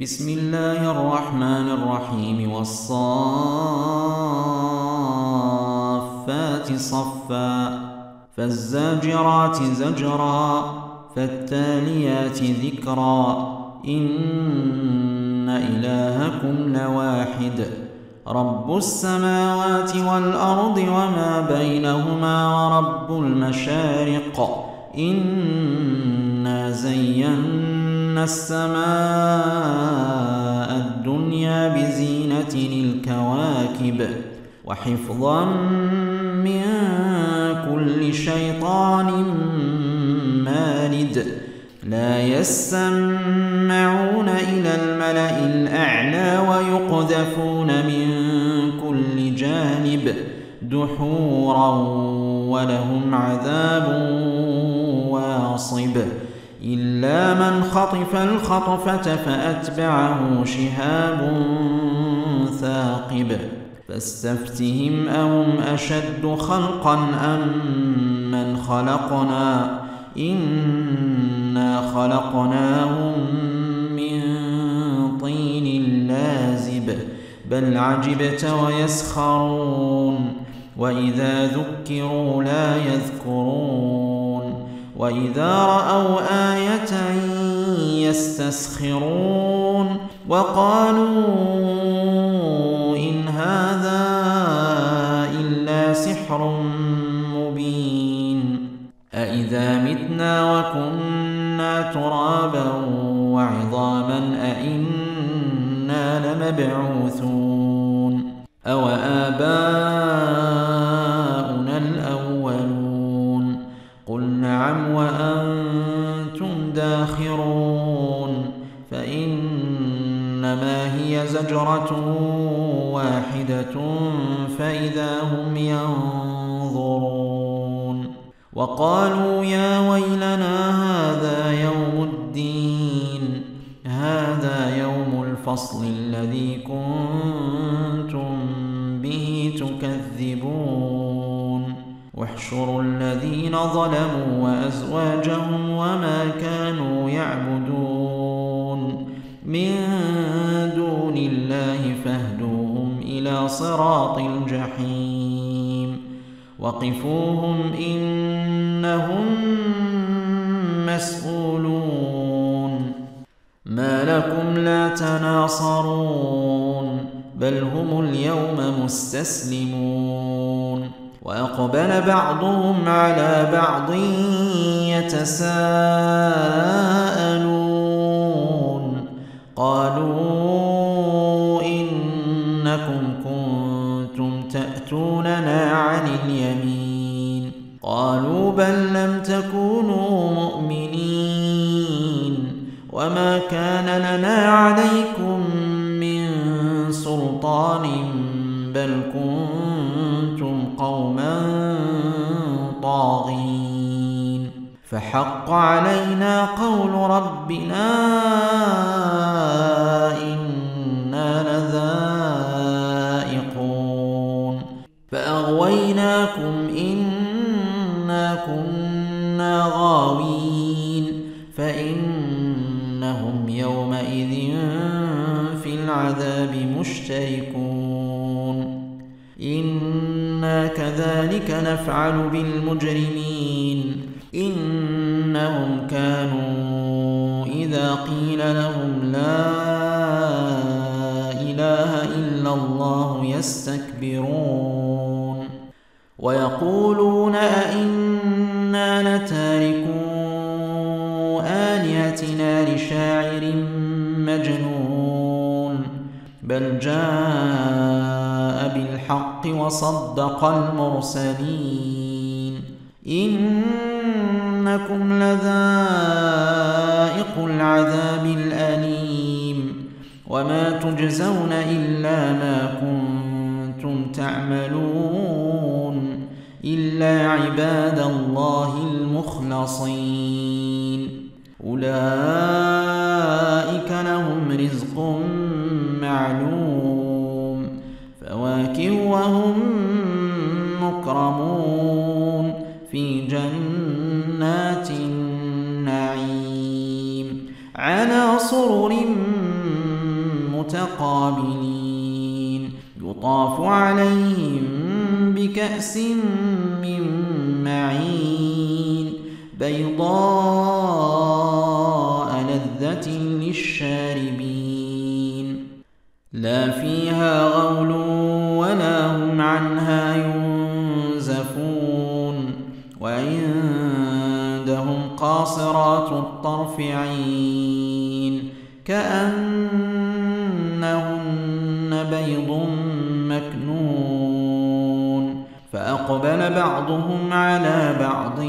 بسم الله الرحمن الرحيم والصافات صفا فالزاجرات زجرا فالتاليات ذكرا إن إلهكم لواحد رب السماوات والأرض وما بينهما ورب المشارق إنا زينا السماء الدنيا بزينة الكواكب وحفظا من كل شيطان مارد لا يسمعون إلى الملأ الأعلى ويقذفون من كل جانب دحورا ولهم عذاب واصب إلا من خطف الخطفة فأتبعه شهاب ثاقب فاستفتهم أهم أشد خلقا أم من خلقنا إنا خلقناهم من طين لازب بل عجبت ويسخرون وإذا ذكروا لا يذكرون وإذا رأوا آية يستسخرون وقالوا إن هذا إلا سحر مبين أإذا متنا وكنا ترابا وعظاما أإنا لمبعوثون أو آباؤنا الأولون قل نعم وأنتم داخرون فإنما هي زجرة واحدة فإذا هم ينظرون وقالوا يا ويلنا هذا يوم الدين هذا يوم الفصل الذي كنتم به تكذبون واحشروا الذين ظلموا وأزواجهم وما كانوا يعبدون من دون الله فاهدوهم إلى صراط الجحيم وقفوهم إنهم مسؤولون ما لكم لا تناصرون بل هم اليوم مستسلمون وأقبل بعضهم على بعض يتساءلون قالوا إنكم كنتم تأتوننا عن اليمين قالوا بل لم تكونوا مؤمنين وما كان لنا عليكم من سلطان بل كنتم قوما طاغين فحق علينا قول ربنا إنا لذائقون فأغويناكم إنا كنا غاوين فإنهم يومئذ في العذاب مشتركون إنا كذلك نفعل بالمجرمين إنهم كانوا إذا قيل لهم لا إله إلا الله يستكبرون ويقولون أئنا لتاركو آلهتنا لشاعر مجنون بل جاء بالحق وصدق المرسلين إنكم لذائق العذاب الأليم وما تجزون إلا ما كنتم تعملون إلا عباد الله المخلصين أولئك لهم رزق معلوم فواكه وهم مكرمون في جنات النعيم على سرر متقابلين يطاف عليهم بكأس من معين بيضاء لذة للشاربين لا فيها غول ولا هم عنها ينزفون وعندهم قاصرات الطرف عين كأنهن بيض مكنون فأقبل بعضهم على بعض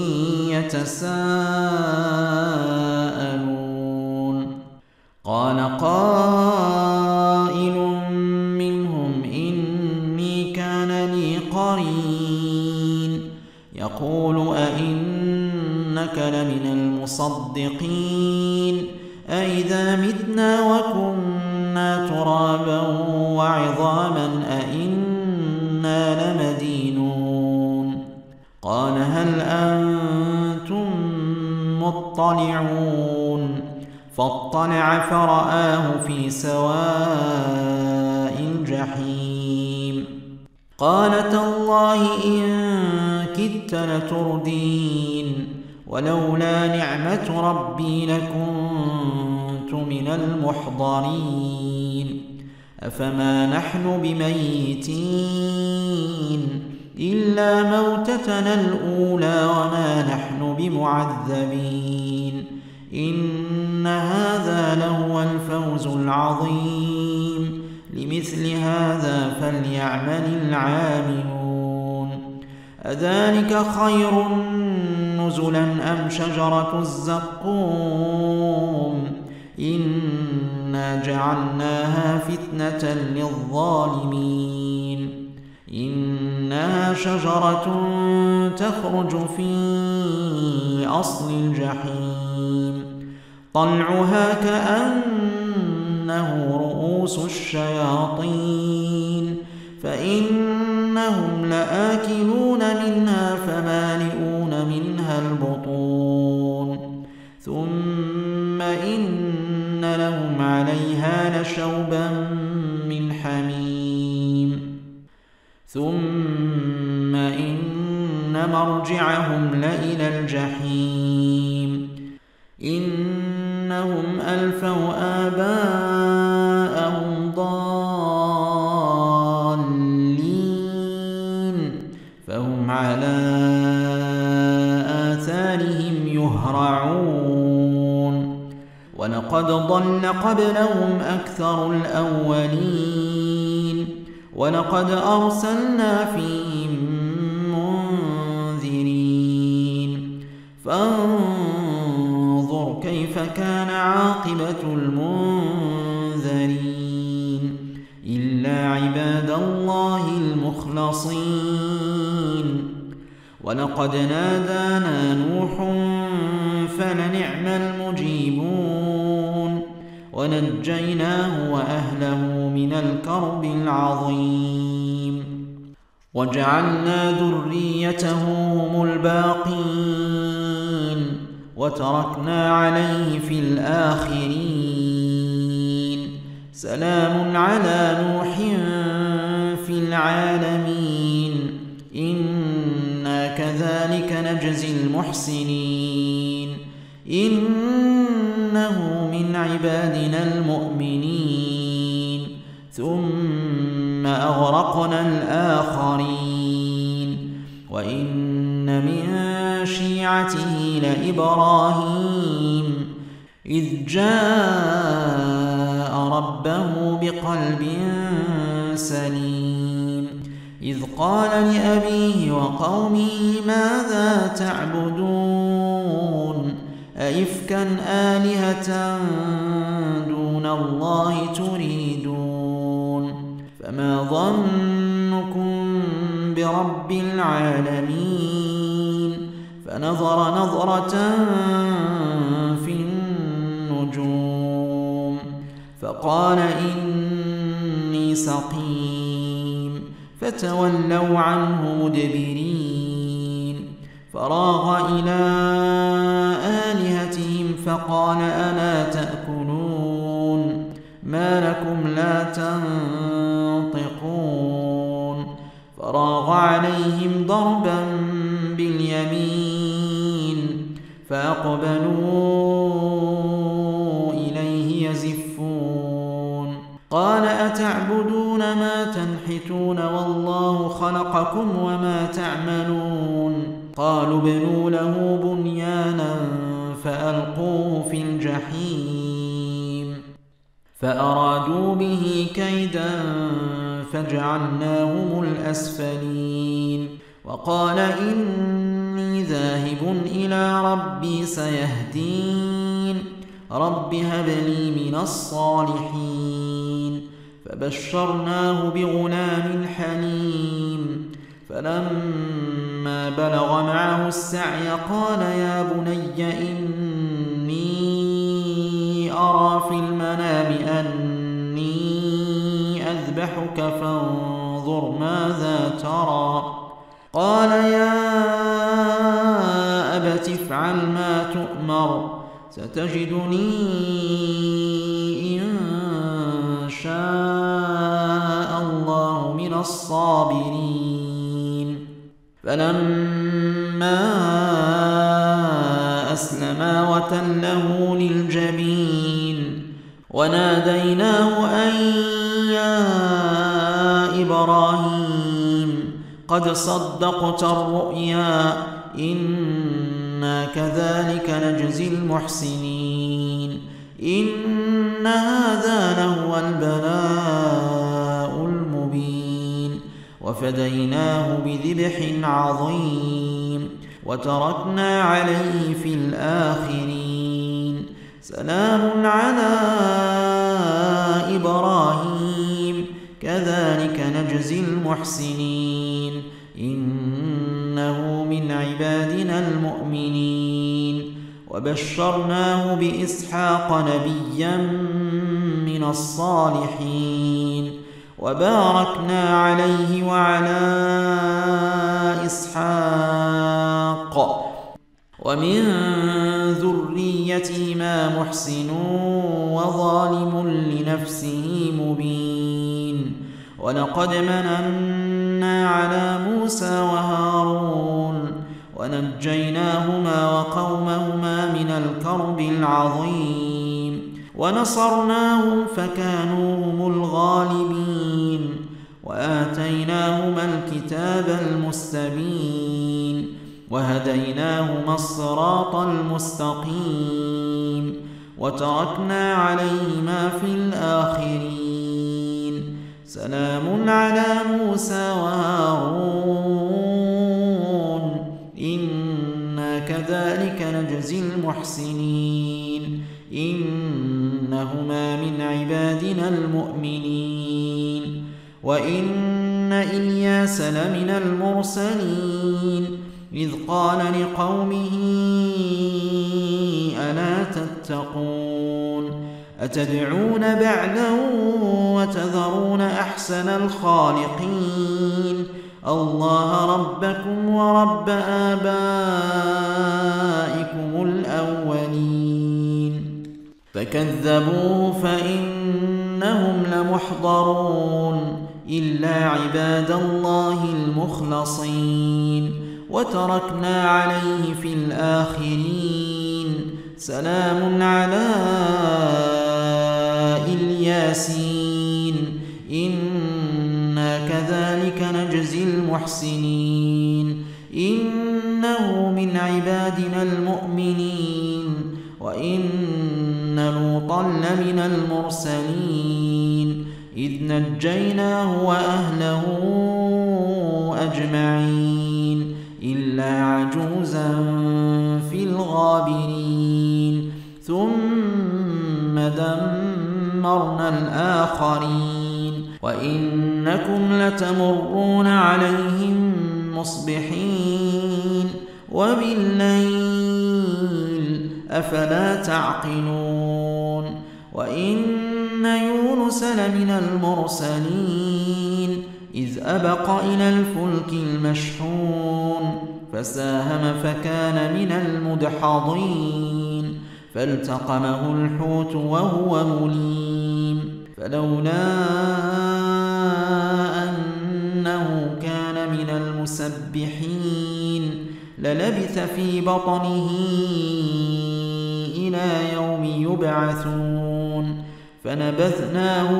يتساءلون قال قائل منهم إني كان لي قرين يقول أئنك لمن المصدقين أئذا متنا وكنا ترابا وعظاما أئنا لمدينون قال هل أنتم مطلعون فاطلع فرآه في سواء الجحيم قال تالله إن كدت لتردين ولولا نعمة ربي لكنت من المحضرين أفما نحن بميتين إلا موتتنا الأولى وما نحن بمعذبين إن هذا لهو الفوز العظيم لمثل هذا فليعمل العاملون أذلك خير نزلا أم شجرة الزقوم إنا جعلناها فتنة للظالمين إنها شجرة تخرج في أصل الجحيم طلعها كأنه رؤوس الشياطين فإنهم لآكلون منها فمالئون منها البطون ثم إن لهم عليها لشوبا من حميم ثم إن مرجعهم لإلى الجحيم إنهم ألفوا آباءهم ضالين فهم على آثارهم يهرعون ولقد ضل قبلهم أكثر الأولين ولقد أرسلنا فيهم منذرين فانظر كيف كان عاقبة المنذرين إلا عباد الله المخلصين ولقد نادانا نوح فلنعم المجيبون ونجيناه وأهله من الكرب العظيم وجعلنا ذريته هم الباقين وتركنا عليه في الآخرين سلام على نوح في العالمين إنا كذلك نجزي المحسنين إنه من عبادنا المؤمنين ثم أغرقنا الآخرين وإن من شيعته لإبراهيم إذ جاء ربه بقلب سليم إذ قال لأبيه وقومه ماذا تعبدون أئفكا آلهة دون الله تريدون فما ظنكم برب العالمين فنظر نظرة في النجوم فقال إني سقيم فتولوا عنه مدبرين فراغ إلى آلهتهم فقال ألا تأكلون ما لكم تنطقون فراغ عليهم ضربا باليمين فأقبلوا إليه يزفون قال أتعبدون ما تنحتون والله خلقكم وما تعملون قالوا ابنوا له بنيانا فألقوه في الجحيم فأرادوا به كيدا فجعلناهم الأسفلين وقال إني ذاهب إلى ربي سيهدين رب هب لي من الصالحين فبشرناه بغلام حليم فلما بلغ معه السعي قال يا بني إني أرى في المنام أني أذبحك فانظر ماذا ترى قال يا أبت افعل ما تؤمر ستجدني إن شاء الله من الصابرين فلما أسلما وتله للجبين وناديناه أن يا إبراهيم قد صدقت الرؤيا إنا كذلك نجزي المحسنين إن هذا لهو البلاء المبين وفديناه بذبح عظيم وتركنا عليه في الآخرين سلام على إبراهيم كذلك نجزي المحسنين إنه من عبادنا المؤمنين وبشرناه بإسحاق نبيا من الصالحين وباركنا عليه وعلى إسحاق ومن ذريتهما محسن وظالم لنفسه مبين ولقد مننا على موسى وهارون ونجيناهما وقومهما من الكرب العظيم ونصرناهم فكانوا هم الغالبين وآتيناهما الكتاب المستبين وهديناهما الصراط المستقيم وتركنا عليهما في الآخرين سلام على موسى وهارون إنا كذلك نجزي المحسنين إنهما من عبادنا المؤمنين وإن إلياس لمن المرسلين إذ قال لقومه ألا تتقون أتدعون بعلا وتذرون أحسن الخالقين الله ربكم ورب آبائكم الأولين فكذبوه فإنهم لمحضرون إلا عباد الله المخلصين وتركنا عليه في الآخرين سلام على الياسين إنا كذلك نجزي المحسنين إنه من عبادنا المؤمنين وإن لوطا لمن المرسلين إذ نجيناه وأهله أجمعين إلا عجوزا في الغابرين ثم دمرنا الآخرين وإنكم لتمرون عليهم مصبحين وبالليل أفلا تعقلون وإن يونس لمن المرسلين إذ أبق إلى الفلك المشحون فساهم فكان من المدحضين فالتقمه الحوت وهو مليم فلولا للبث في بطنه إلى يوم يبعثون فنبذناه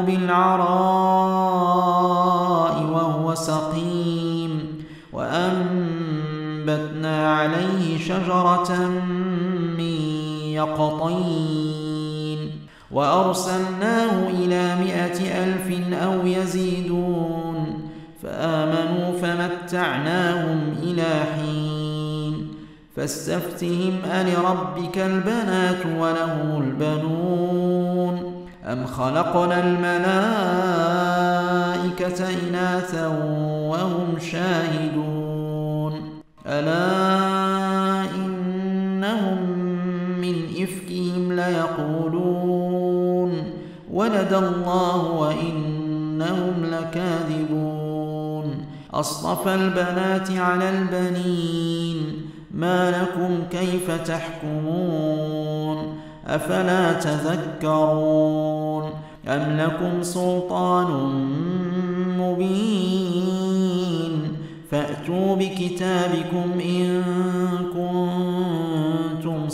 بالعراء وهو سقيم وأنبتنا عليه شجرة من يقطين وأرسلناه إلى 100,000 أو يزيدون فآمنوا فمتعناهم إلى حين فاستفتهم ألربك البنات وله البنون أم خلقنا الملائكة إناثا وهم شاهدون ألا إنهم من إفكهم ليقولون ولد الله وإنهم لكاذبون أصطفى البنات على البنين ما لكم كيف تحكمون أفلا تذكرون أم لكم سلطان مبين فأتوا بكتابكم إن كنتم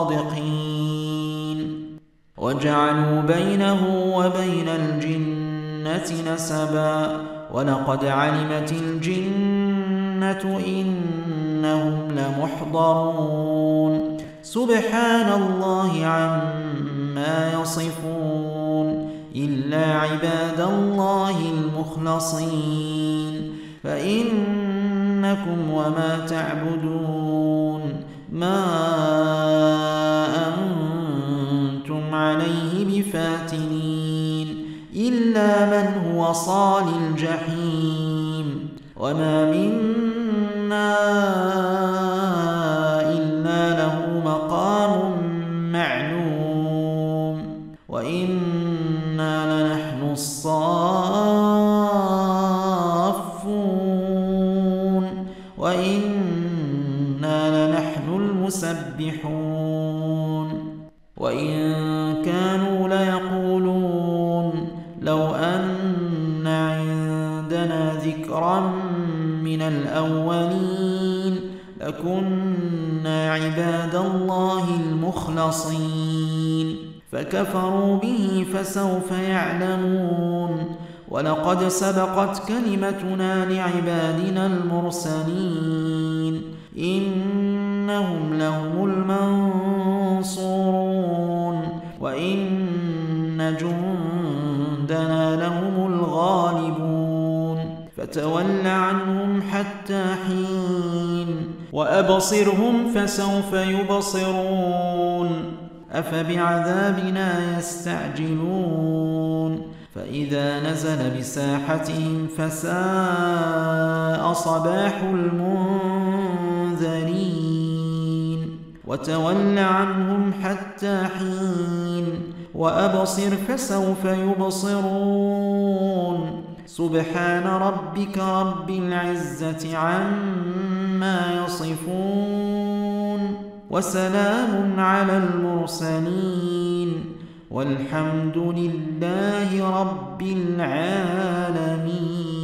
صادقين وجعلوا بينه وبين الجنة نسبا ولقد علمت الجنة إنهم لمحضرون سبحان الله عما يصفون إلا عباد الله المخلصين فإنكم وما تعبدون ما أنتم عليه بفاتنين إلا من هو صال الجحيم وما منا إلا له مقام معلوم وإنا لنحن الصافون وإنا لنحن المسبحون وإن كانوا ليقولون لو أن عندنا ذكرا من الأولين لكنا عباد الله المخلصين فكفروا به فسوف يعلمون ولقد سبقت كلمتنا لعبادنا المرسلين إنهم لهم المنصورون وإن جندنا لهم الغالبون فتول عنهم حتى حين وأبصرهم فسوف يبصرون أفبعذابنا يستعجلون فإذا نزل بساحتهم فساء صباح المنذرين وتول عنهم حتى حين وأبصر فسوف يبصرون سبحان ربك رب العزة عما يصفون وسلام على المرسلين والحمد لله رب العالمين.